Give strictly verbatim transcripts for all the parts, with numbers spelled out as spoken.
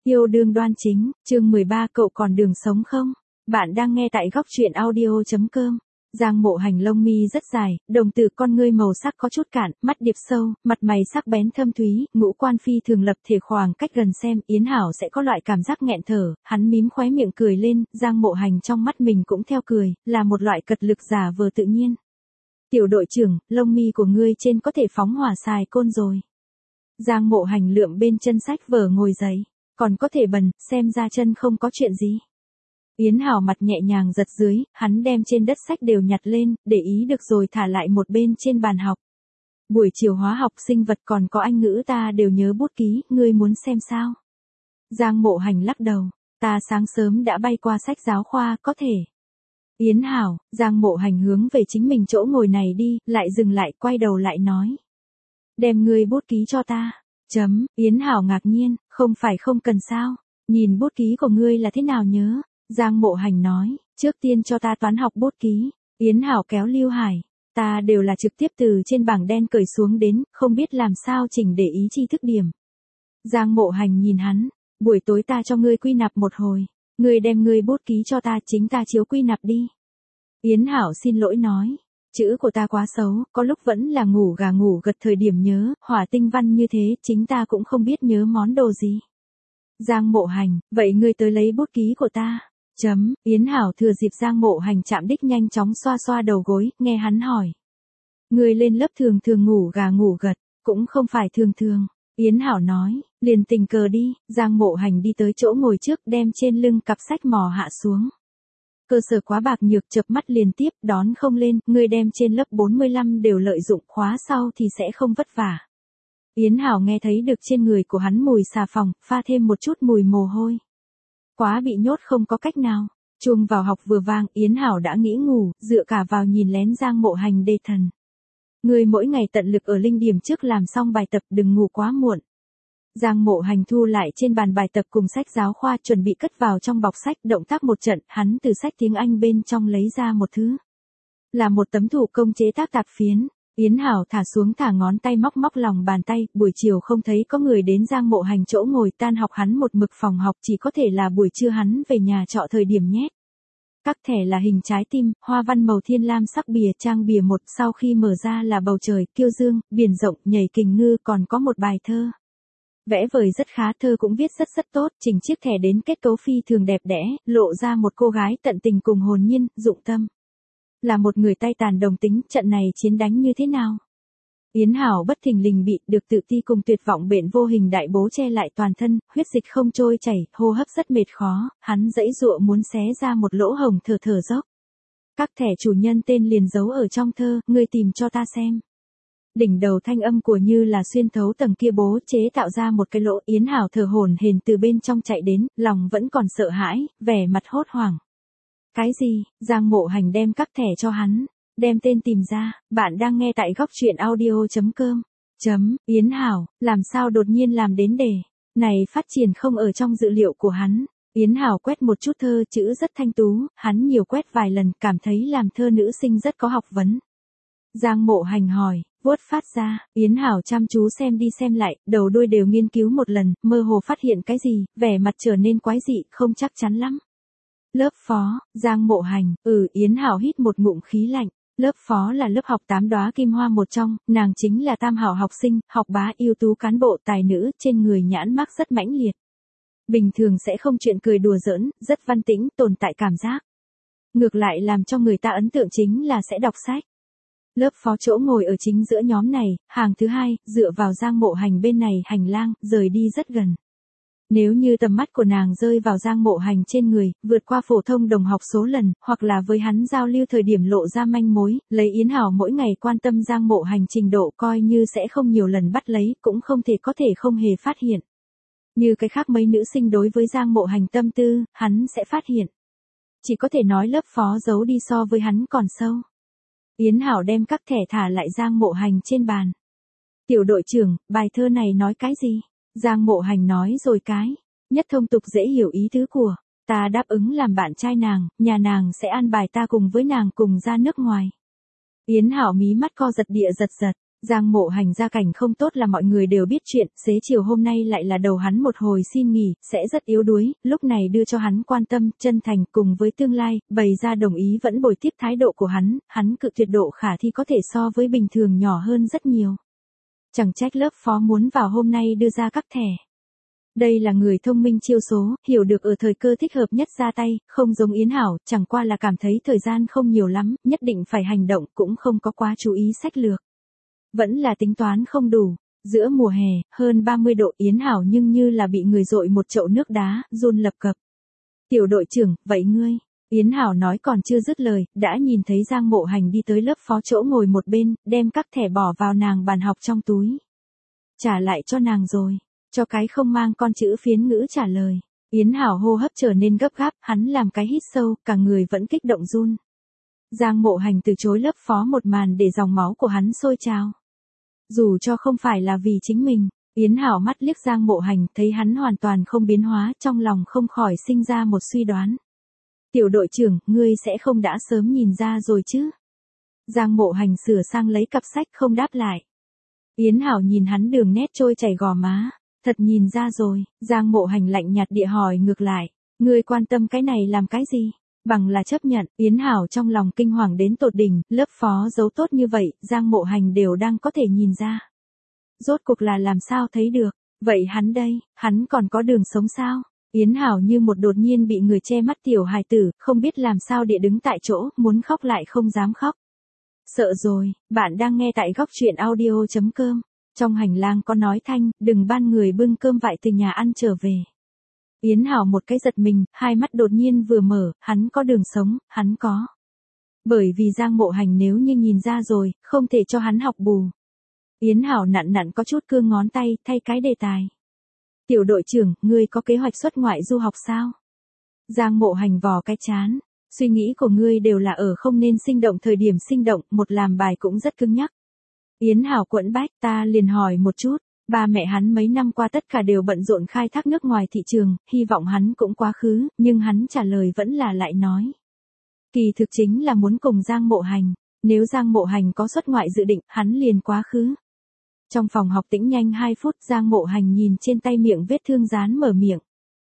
Yêu đương đoan chính, chương mười ba cậu còn đường sống không? Bạn đang nghe tại góc truyện audio.com. Giang Mộ Hành lông mi rất dài, đồng tử con ngươi màu sắc có chút cạn, mắt điệp sâu, mặt mày sắc bén thâm thúy, ngũ quan phi thường lập thể khoảng cách gần xem, Yến Hảo sẽ có loại cảm giác nghẹn thở, hắn mím khóe miệng cười lên, Giang Mộ Hành trong mắt mình cũng theo cười, là một loại cật lực giả vờ tự nhiên. Tiểu đội trưởng, lông mi của ngươi trên có thể phóng hỏa xài côn rồi. Giang Mộ Hành lượm bên chân sách vở ngồi dậy, còn có thể bần, xem ra chân không có chuyện gì. Yến Hảo mặt nhẹ nhàng giật dưới, hắn đem trên đất sách đều nhặt lên, để ý được rồi thả lại một bên trên bàn học. Buổi chiều hóa học sinh vật còn có Anh ngữ ta đều nhớ bút ký, ngươi muốn xem sao? Giang Mộ Hành lắc đầu, ta sáng sớm đã bay qua sách giáo khoa, có thể. Yến Hảo, Giang Mộ Hành hướng về chính mình chỗ ngồi này đi, lại dừng lại, quay đầu lại nói. Đem ngươi bút ký cho ta. Chấm, Yến Hảo ngạc nhiên, không phải không cần sao? Nhìn bút ký của ngươi là thế nào nhớ? Giang Mộ Hành nói, trước tiên cho ta toán học bút ký. Yến Hảo kéo Lưu Hải, ta đều là trực tiếp từ trên bảng đen cởi xuống đến, không biết làm sao chỉnh để ý tri thức điểm. Giang Mộ Hành nhìn hắn, buổi tối ta cho ngươi quy nạp một hồi, ngươi đem ngươi bút ký cho ta, chính ta chiếu quy nạp đi. Yến Hảo xin lỗi nói, chữ của ta quá xấu, có lúc vẫn là ngủ gà ngủ gật thời điểm nhớ, hỏa tinh văn như thế, chính ta cũng không biết nhớ món đồ gì. Giang Mộ Hành, vậy ngươi tới lấy bút ký của ta. Chấm, Yến Hảo thừa dịp Giang Mộ Hành chạm đích nhanh chóng xoa xoa đầu gối, nghe hắn hỏi. Ngươi lên lớp thường thường ngủ gà ngủ gật, cũng không phải thường thường. Yến Hảo nói, liền tình cờ đi, Giang Mộ Hành đi tới chỗ ngồi trước đem trên lưng cặp sách mò hạ xuống. Cơ sở quá bạc nhược chập mắt liền tiếp, đón không lên, ngươi đem trên lớp bốn mươi lăm đều lợi dụng khóa sau thì sẽ không vất vả. Yến Hảo nghe thấy được trên người của hắn mùi xà phòng, pha thêm một chút mùi mồ hôi. Quá bị nhốt không có cách nào. Chuông vào học vừa vang, Yến Hảo đã nghĩ ngủ, dựa cả vào nhìn lén Giang Mộ Hành đề thần. Ngươi mỗi ngày tận lực ở linh điểm trước làm xong bài tập, đừng ngủ quá muộn. Giang Mộ Hành thu lại trên bàn bài tập cùng sách giáo khoa, chuẩn bị cất vào trong bọc sách, động tác một trận, hắn từ sách tiếng Anh bên trong lấy ra một thứ. Là một tấm thủ công chế tác tạp phiến. Yến Hảo thả xuống thả ngón tay móc móc lòng bàn tay, buổi chiều không thấy có người đến Giang Mộ Hành chỗ ngồi, tan học hắn một mực phòng học, chỉ có thể là buổi trưa hắn về nhà trọ thời điểm nhét. Các thẻ là hình trái tim, hoa văn màu thiên lam sắc bìa, trang bìa một, sau khi mở ra là bầu trời, kiêu dương, biển rộng, nhảy kình ngư, còn có một bài thơ. Vẽ vời rất khá, thơ cũng viết rất rất tốt, chỉnh chiếc thẻ đến kết cấu phi thường đẹp đẽ, lộ ra một cô gái tận tình cùng hồn nhiên, dụng tâm. Là một người tay tàn đồng tính, trận này chiến đánh như thế nào? Yến Hảo bất thình lình bị, được tự ti cùng tuyệt vọng bệnh vô hình đại bố che lại toàn thân, huyết dịch không trôi chảy, hô hấp rất mệt khó, hắn dãy dụa muốn xé ra một lỗ hồng thở thở dốc. Các thẻ chủ nhân tên liền giấu ở trong thơ, ngươi tìm cho ta xem. Đỉnh đầu thanh âm của như là xuyên thấu tầng kia bố chế tạo ra một cái lỗ, Yến Hảo thở hổn hển từ bên trong chạy đến, lòng vẫn còn sợ hãi, vẻ mặt hốt hoảng. Cái gì? Giang Mộ Hành đem các thẻ cho hắn, đem tên tìm ra, bạn đang nghe tại góc truyện audio.com. Chấm, Yến Hảo, làm sao đột nhiên làm đến đề, này phát triển không ở trong dự liệu của hắn. Yến Hảo quét một chút thơ, chữ rất thanh tú, hắn nhiều quét vài lần, cảm thấy làm thơ nữ sinh rất có học vấn. Giang Mộ Hành hỏi, vuốt phát ra, Yến Hảo chăm chú xem đi xem lại, đầu đuôi đều nghiên cứu một lần, mơ hồ phát hiện cái gì, vẻ mặt trở nên quái dị, không chắc chắn lắm. Lớp phó, Giang Mộ Hành, ừ, Yến Hảo hít một ngụm khí lạnh. Lớp phó là lớp học tám đóa kim hoa một trong, nàng chính là tam hảo học sinh, học bá ưu tú cán bộ tài nữ, trên người nhãn mác rất mãnh liệt. Bình thường sẽ không chuyện cười đùa giỡn, rất văn tĩnh, tồn tại cảm giác. Ngược lại làm cho người ta ấn tượng chính là sẽ đọc sách. Lớp phó chỗ ngồi ở chính giữa nhóm này, hàng thứ hai, dựa vào Giang Mộ Hành bên này, hành lang, rời đi rất gần. Nếu như tầm mắt của nàng rơi vào Giang Mộ Hành trên người, vượt qua phổ thông đồng học số lần, hoặc là với hắn giao lưu thời điểm lộ ra manh mối, lấy Yến Hảo mỗi ngày quan tâm Giang Mộ Hành trình độ coi như sẽ không nhiều lần bắt lấy, cũng không thể có thể không hề phát hiện. Như cái khác mấy nữ sinh đối với Giang Mộ Hành tâm tư, hắn sẽ phát hiện. Chỉ có thể nói lớp phó giấu đi so với hắn còn sâu. Yến Hảo đem các thẻ thả lại Giang Mộ Hành trên bàn. Tiểu đội trưởng, bài thơ này nói cái gì? Giang Mộ Hành nói rồi cái, nhất thông tục dễ hiểu ý tứ của, ta đáp ứng làm bạn trai nàng, nhà nàng sẽ an bài ta cùng với nàng cùng ra nước ngoài. Yến Hảo mí mắt co giật địa giật giật, Giang Mộ Hành gia cảnh không tốt là mọi người đều biết chuyện, xế chiều hôm nay lại là đầu hắn một hồi xin nghỉ, sẽ rất yếu đuối, lúc này đưa cho hắn quan tâm, chân thành cùng với tương lai, bày ra đồng ý vẫn bồi tiếp thái độ của hắn, hắn cự tuyệt độ khả thi có thể so với bình thường nhỏ hơn rất nhiều. Chẳng trách lớp phó muốn vào hôm nay đưa ra các thẻ. Đây là người thông minh chiêu số, hiểu được ở thời cơ thích hợp nhất ra tay, không giống Yến Hảo, chẳng qua là cảm thấy thời gian không nhiều lắm, nhất định phải hành động, cũng không có quá chú ý sách lược. Vẫn là tính toán không đủ. Giữa mùa hè, hơn ba mươi độ, Yến Hảo nhưng như là bị người dội một chậu nước đá, run lập cập. Tiểu đội trưởng, vậy ngươi? Yến Hảo nói còn chưa dứt lời, đã nhìn thấy Giang Mộ Hành đi tới lớp phó chỗ ngồi một bên, đem các thẻ bỏ vào nàng bàn học trong túi. Trả lại cho nàng rồi. Cho cái không mang con chữ phiến ngữ trả lời. Yến Hảo hô hấp trở nên gấp gáp, hắn làm cái hít sâu, cả người vẫn kích động run. Giang Mộ Hành từ chối lớp phó một màn để dòng máu của hắn sôi trào. Dù cho không phải là vì chính mình, Yến Hảo mắt liếc Giang Mộ Hành, thấy hắn hoàn toàn không biến hóa, trong lòng không khỏi sinh ra một suy đoán. Tiểu đội trưởng, ngươi sẽ không đã sớm nhìn ra rồi chứ? Giang Mộ Hành sửa sang lấy cặp sách không đáp lại. Yến Hảo nhìn hắn đường nét trôi chảy gò má, thật nhìn ra rồi. Giang Mộ Hành lạnh nhạt địa hỏi ngược lại, ngươi quan tâm cái này làm cái gì? Bằng là chấp nhận. Yến Hảo trong lòng kinh hoàng đến tột đỉnh, lớp phó giấu tốt như vậy, Giang Mộ Hành đều đang có thể nhìn ra. Rốt cuộc là làm sao thấy được, vậy hắn đây, hắn còn có đường sống sao? Yến Hảo như một đột nhiên bị người che mắt tiểu hài tử, không biết làm sao địa đứng tại chỗ, muốn khóc lại không dám khóc. Sợ rồi, bạn đang nghe tại góc truyện audio chấm com. Trong hành lang có nói thanh, đừng ban người bưng cơm vại từ nhà ăn trở về. Yến Hảo một cái giật mình, hai mắt đột nhiên vừa mở, hắn có đường sống, hắn có. Bởi vì Giang Mộ Hành nếu như nhìn ra rồi, không thể cho hắn học bù. Yến Hảo nặn nặn có chút cương ngón tay, thay cái đề tài. Tiểu đội trưởng, ngươi có kế hoạch xuất ngoại du học sao? Giang Mộ Hành vò cái chán. Suy nghĩ của ngươi đều là ở không nên sinh động thời điểm sinh động, một làm bài cũng rất cứng nhắc. Yến Hảo quẫn bách, ta liền hỏi một chút. Ba mẹ hắn mấy năm qua tất cả đều bận rộn khai thác nước ngoài thị trường, hy vọng hắn cũng quá khứ, nhưng hắn trả lời vẫn là lại nói. Kỳ thực chính là muốn cùng Giang Mộ Hành, nếu Giang Mộ Hành có xuất ngoại dự định, hắn liền quá khứ. Trong phòng học tĩnh nhanh hai phút, Giang Mộ Hành nhìn trên tay miệng vết thương dán mở miệng.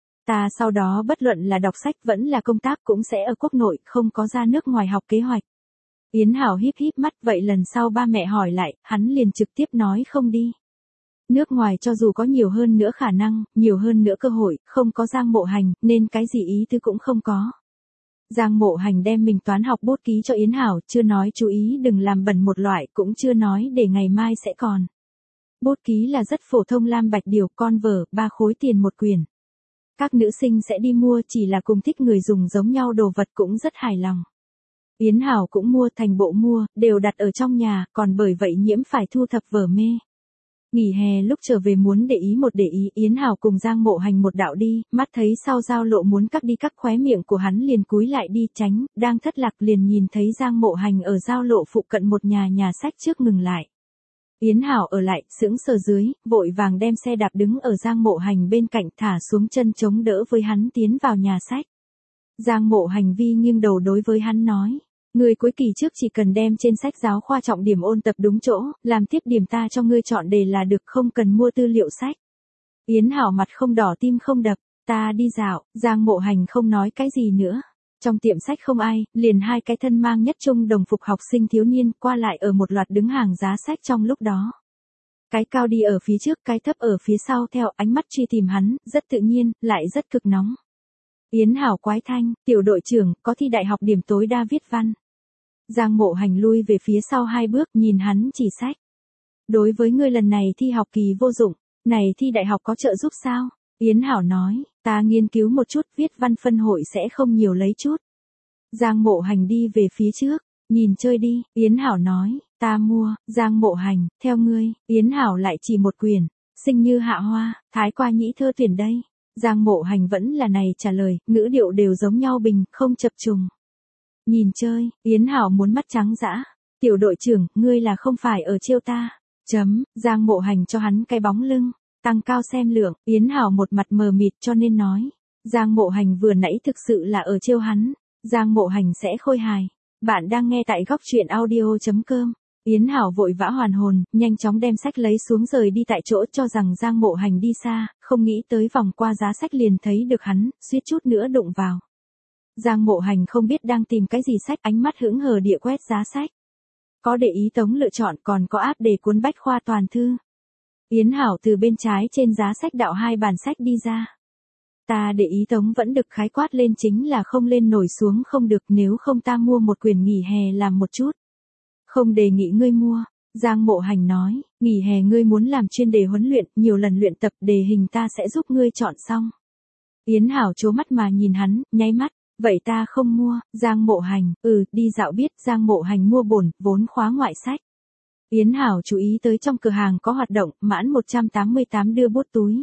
Ta sau đó bất luận là đọc sách vẫn là công tác cũng sẽ ở quốc nội, không có ra nước ngoài học kế hoạch. Yến Hảo híp híp mắt, vậy lần sau ba mẹ hỏi lại, hắn liền trực tiếp nói không đi. Nước ngoài cho dù có nhiều hơn nữa khả năng, nhiều hơn nữa cơ hội, không có Giang Mộ Hành, nên cái gì ý tư cũng không có. Giang Mộ Hành đem mình toán học bút ký cho Yến Hảo, chưa nói chú ý đừng làm bẩn một loại, cũng chưa nói để ngày mai sẽ còn. Bút ký là rất phổ thông lam bạch điều, con vở, ba khối tiền một quyển. Các nữ sinh sẽ đi mua, chỉ là cùng thích người dùng giống nhau đồ vật cũng rất hài lòng. Yến Hảo cũng mua, thành bộ mua, đều đặt ở trong nhà, còn bởi vậy nhiễm phải thu thập vở mê. Nghỉ hè lúc trở về muốn để ý một để ý, Yến Hảo cùng Giang Mộ Hành một đạo đi, mắt thấy sau giao lộ muốn cắt đi cắt khóe miệng của hắn liền cúi lại đi tránh, đang thất lạc liền nhìn thấy Giang Mộ Hành ở giao lộ phụ cận một nhà nhà sách trước ngừng lại. Yến Hảo ở lại, sững sờ dưới, vội vàng đem xe đạp đứng ở Giang Mộ Hành bên cạnh thả xuống chân chống đỡ với hắn tiến vào nhà sách. Giang Mộ Hành vi nghiêng đầu đối với hắn nói. Người cuối kỳ trước chỉ cần đem trên sách giáo khoa trọng điểm ôn tập đúng chỗ, làm tiếp điểm ta cho ngươi chọn đề là được, không cần mua tư liệu sách. Yến Hảo mặt không đỏ tim không đập, ta đi dạo. Giang Mộ Hành không nói cái gì nữa. Trong tiệm sách không ai, liền hai cái thân mang nhất trung đồng phục học sinh thiếu niên qua lại ở một loạt đứng hàng giá sách trong lúc đó. Cái cao đi ở phía trước, cái thấp ở phía sau theo ánh mắt truy tìm hắn, rất tự nhiên, lại rất cực nóng. Yến Hảo quái thanh, tiểu đội trưởng, có thi đại học điểm tối đa viết văn. Giang Mộ Hành lui về phía sau hai bước, nhìn hắn chỉ sách. Đối với ngươi lần này thi học kỳ vô dụng, này thi đại học có trợ giúp sao? Yến Hảo nói, ta nghiên cứu một chút, viết văn phân hội sẽ không nhiều lấy chút. Giang Mộ Hành đi về phía trước, nhìn chơi đi, Yến Hảo nói, ta mua. Giang Mộ Hành, theo ngươi. Yến Hảo lại chỉ một quyển, Sinh như hạ hoa, Thái qua nhĩ thơ tuyển đây. Giang Mộ Hành vẫn là này trả lời, ngữ điệu đều giống nhau bình, không chập trùng. Nhìn chơi, Yến Hảo muốn mắt trắng dã. Tiểu đội trưởng, ngươi là không phải ở trêu ta. Chấm, Giang Mộ Hành cho hắn cái bóng lưng. Tăng cao xem lượng, Yến Hảo một mặt mờ mịt cho nên nói. Giang Mộ Hành vừa nãy thực sự là ở trêu hắn. Giang Mộ Hành sẽ khôi hài. Bạn đang nghe tại góc truyện audio chấm com. Yến Hảo vội vã hoàn hồn, nhanh chóng đem sách lấy xuống rời đi tại chỗ cho rằng Giang Mộ Hành đi xa, không nghĩ tới vòng qua giá sách liền thấy được hắn, suýt chút nữa đụng vào. Giang Mộ Hành không biết đang tìm cái gì sách, ánh mắt hững hờ địa quét giá sách. Có để ý tống lựa chọn, còn có áp để cuốn bách khoa toàn thư. Yến Hảo từ bên trái trên giá sách đạo hai bản sách đi ra. Ta để ý tống vẫn được khái quát lên chính là không lên nổi xuống không được, nếu không ta mua một quyển nghỉ hè làm một chút. Không đề nghị ngươi mua, Giang Mộ Hành nói, nghỉ hè ngươi muốn làm chuyên đề huấn luyện, nhiều lần luyện tập đề hình ta sẽ giúp ngươi chọn xong. Yến Hảo trố mắt mà nhìn hắn, nháy mắt, vậy ta không mua, Giang Mộ Hành, ừ, đi dạo biết, Giang Mộ Hành mua bổn, vốn khóa ngoại sách. Yến Hảo chú ý tới trong cửa hàng có hoạt động, mãn một trăm tám mươi tám đưa bút túi.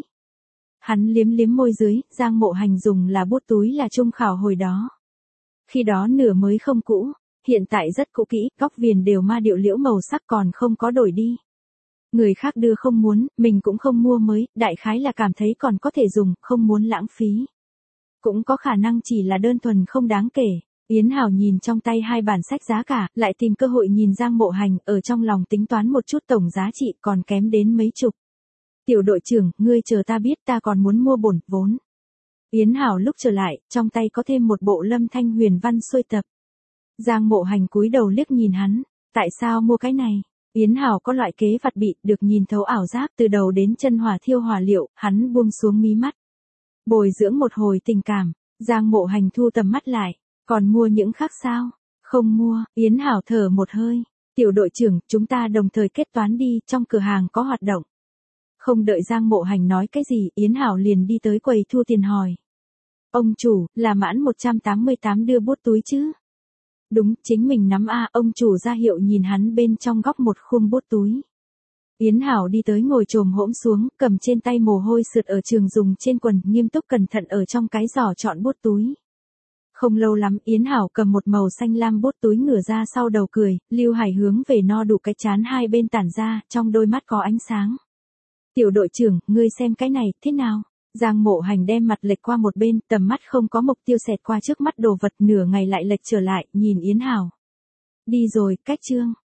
Hắn liếm liếm môi dưới, Giang Mộ Hành dùng là bút túi là trung khảo hồi đó. Khi đó nửa mới không cũ, hiện tại rất cũ kỹ, góc viền đều ma điệu liễu màu sắc còn không có đổi đi. Người khác đưa không muốn, mình cũng không mua mới, đại khái là cảm thấy còn có thể dùng, không muốn lãng phí. Cũng có khả năng chỉ là đơn thuần không đáng kể. Yến Hảo nhìn trong tay hai bản sách giá cả, lại tìm cơ hội nhìn Giang Mộ Hành, ở trong lòng tính toán một chút tổng giá trị còn kém đến mấy chục. Tiểu đội trưởng, ngươi chờ ta biết, ta còn muốn mua bổn, vốn. Yến Hảo lúc trở lại, trong tay có thêm một bộ Lâm Thanh Huyền văn xuôi tập. Giang Mộ Hành cúi đầu liếc nhìn hắn, tại sao mua cái này? Yến Hảo có loại kế vặt bị, được nhìn thấu ảo giác từ đầu đến chân hỏa thiêu hỏa liệu, hắn buông xuống mí mắt. Bồi dưỡng một hồi tình cảm, Giang Mộ Hành thu tầm mắt lại, còn mua những khác sao? Không mua, Yến Hảo thở một hơi, tiểu đội trưởng, chúng ta đồng thời kết toán đi, trong cửa hàng có hoạt động. Không đợi Giang Mộ Hành nói cái gì, Yến Hảo liền đi tới quầy thu tiền hỏi. Ông chủ, là mãn một trăm tám mươi tám đưa bút túi chứ? Đúng, chính mình nắm a, ông chủ ra hiệu nhìn hắn bên trong góc một khung bút túi. Yến Hảo đi tới ngồi chồm hỗn xuống, cầm trên tay mồ hôi sượt ở trường dùng trên quần, nghiêm túc cẩn thận ở trong cái giỏ chọn bút túi. Không lâu lắm, Yến Hảo cầm một màu xanh lam bút túi ngửa ra sau đầu cười, Lưu Hải hướng về no đủ cái chán hai bên tản ra, trong đôi mắt có ánh sáng. Tiểu đội trưởng, ngươi xem cái này, thế nào? Giang Mộ Hành đem mặt lệch qua một bên, tầm mắt không có mục tiêu xẹt qua trước mắt đồ vật, nửa ngày lại lệch trở lại, nhìn Yến Hảo. Đi rồi, cách chương.